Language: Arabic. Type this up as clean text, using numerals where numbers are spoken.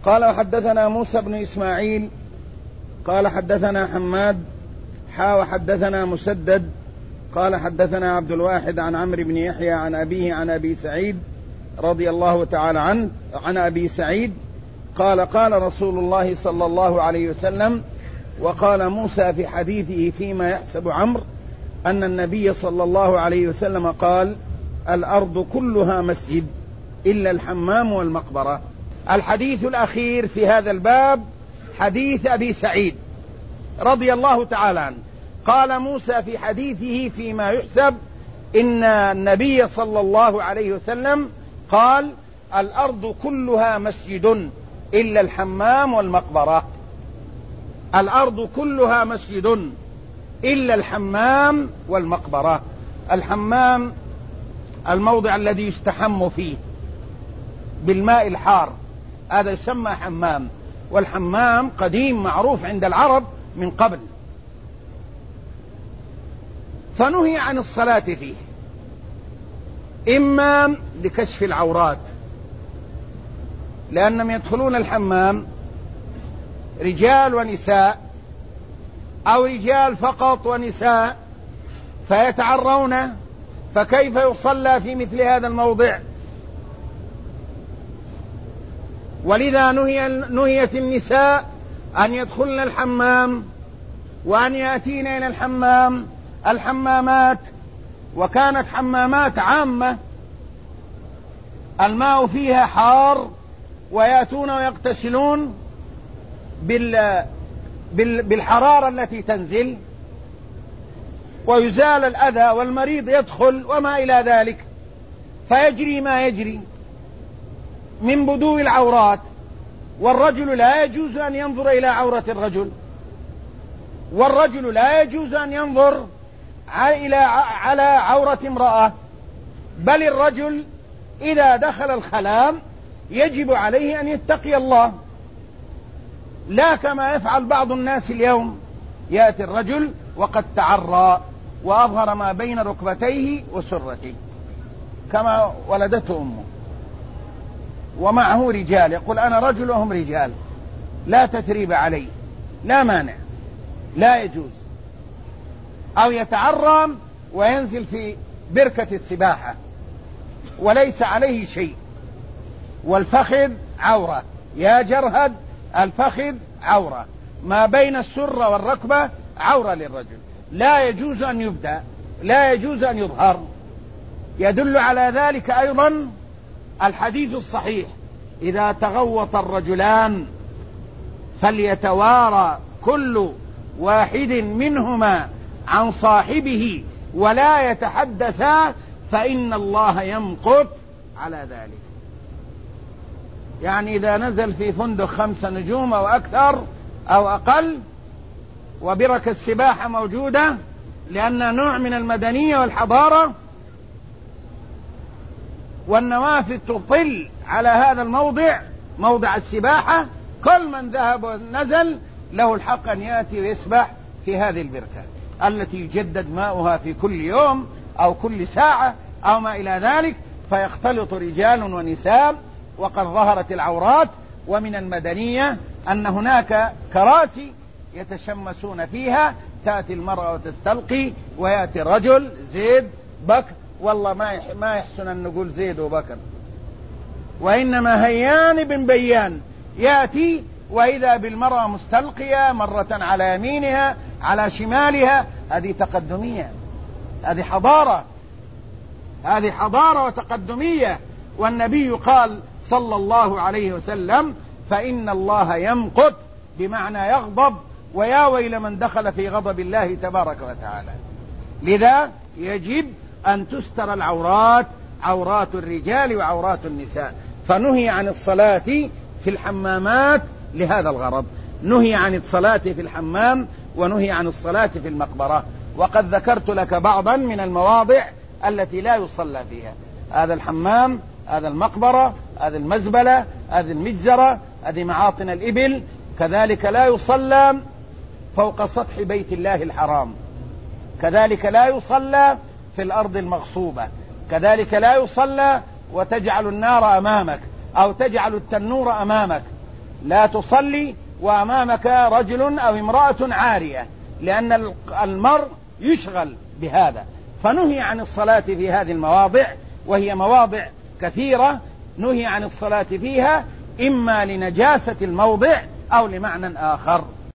قال وحدثنا موسى بن إسماعيل قال حدثنا حماد وحدثنا مسدد قال حدثنا عبد الواحد عن عمرو بن يحيى عن أبيه عن أبي سعيد رضي الله تعالى عنه عن أبي سعيد قال قال رسول الله صلى الله عليه وسلم وقال موسى في حديثه فيما يحسب عمرو أن النبي صلى الله عليه وسلم قال الأرض كلها مسجد إلا الحمام والمقبرة. الحديث الأخير في هذا الباب حديث أبي سعيد رضي الله تعالى عنه قال موسى في حديثه فيما يحسب إن النبي صلى الله عليه وسلم قال الأرض كلها مسجد إلا الحمام والمقبرة. الأرض كلها مسجد إلا الحمام والمقبرة. الحمام الموضع الذي يستحم فيه بالماء الحار، هذا يسمى حمام، والحمام قديم معروف عند العرب من قبل، فنهي عن الصلاة فيه إما لكشف العورات، لأنهم يدخلون الحمام رجال ونساء أو رجال فقط ونساء فيتعرون، فكيف يصلى في مثل هذا الموضع؟ ولذا نهيت النساء أن يدخلن الحمام وأن يأتين إلى الحمامات، وكانت حمامات عامة الماء فيها حار ويأتون ويغتسلون بالحرارة التي تنزل ويزال الأذى والمريض يدخل وما إلى ذلك، فيجري ما يجري من بدو العورات، والرجل لا يجوز أن ينظر إلى عورة الرجل، والرجل لا يجوز أن ينظر على عورة امرأة، بل الرجل إذا دخل الخلاء يجب عليه أن يتقي الله، لا كما يفعل بعض الناس اليوم، يأتي الرجل وقد تعرى وأظهر ما بين ركبتيه وسرته كما ولدته أمه، ومعه رجال، يقول أنا رجل وهم رجال، لا تثريب عليه، لا مانع، لا يجوز. أو يتعرى وينزل في بركة السباحة وليس عليه شيء، والفخذ عورة، يا جرهد الفخذ عورة، ما بين السرة والركبة عورة للرجل، لا يجوز أن يبدأ، لا يجوز أن يظهر. يدل على ذلك أيضا الحديث الصحيح إذا تغوط الرجلان فليتوارى كل واحد منهما عن صاحبه ولا يتحدثا فإن الله يمقت على ذلك. يعني إذا نزل في فندق 5 نجوم أو أكثر أو أقل وبركة السباحة موجودة، لأن نوع من المدنية والحضارة، والنوافذ تطل على هذا الموضع، موضع السباحة، كل من ذهب ونزل له الحق أن يأتي ويسبح في هذه البركة التي يجدد ماؤها في كل يوم أو كل ساعة أو ما إلى ذلك، فيختلط رجال ونساء وقد ظهرت العورات. ومن المدنية أن هناك كراسي يتشمسون فيها، تأتي المرأة وتستلقي ويأتي الرجل زيد بكر، والله ما يحسن أن نقول زيد وبكر، وإنما هيان بن بيان، يأتي وإذا بالمرأة مستلقية مرة على يمينها على شمالها. هذه تقدمية، هذه حضارة وتقدمية. والنبي قال صلى الله عليه وسلم فإن الله يمقت، بمعنى يغضب، ويا ويل من دخل في غضب الله تبارك وتعالى. لذا يجب أن تستر العورات، عورات الرجال وعورات النساء، فنهي عن الصلاة في الحمامات لهذا الغرض، نهي عن الصلاة في الحمام ونهي عن الصلاة في المقبرة. وقد ذكرت لك بعضا من المواضع التي لا يصلى فيها، هذا الحمام، هذا المقبرة، هذا المزبلة، هذه المجزرة، هذه معاطن الإبل. كذلك لا يصلى فوق سطح بيت الله الحرام، كذلك لا يصلى في الأرض المغصوبة، كذلك لا يصلى وتجعل النار أمامك أو تجعل التنور أمامك، لا تصلي وأمامك رجل أو امرأة عارية، لأن المرء يشغل بهذا، فنهي عن الصلاة في هذه المواضع، وهي مواضع كثيرة نهي عن الصلاة فيها، إما لنجاسة الموضع أو لمعنى آخر.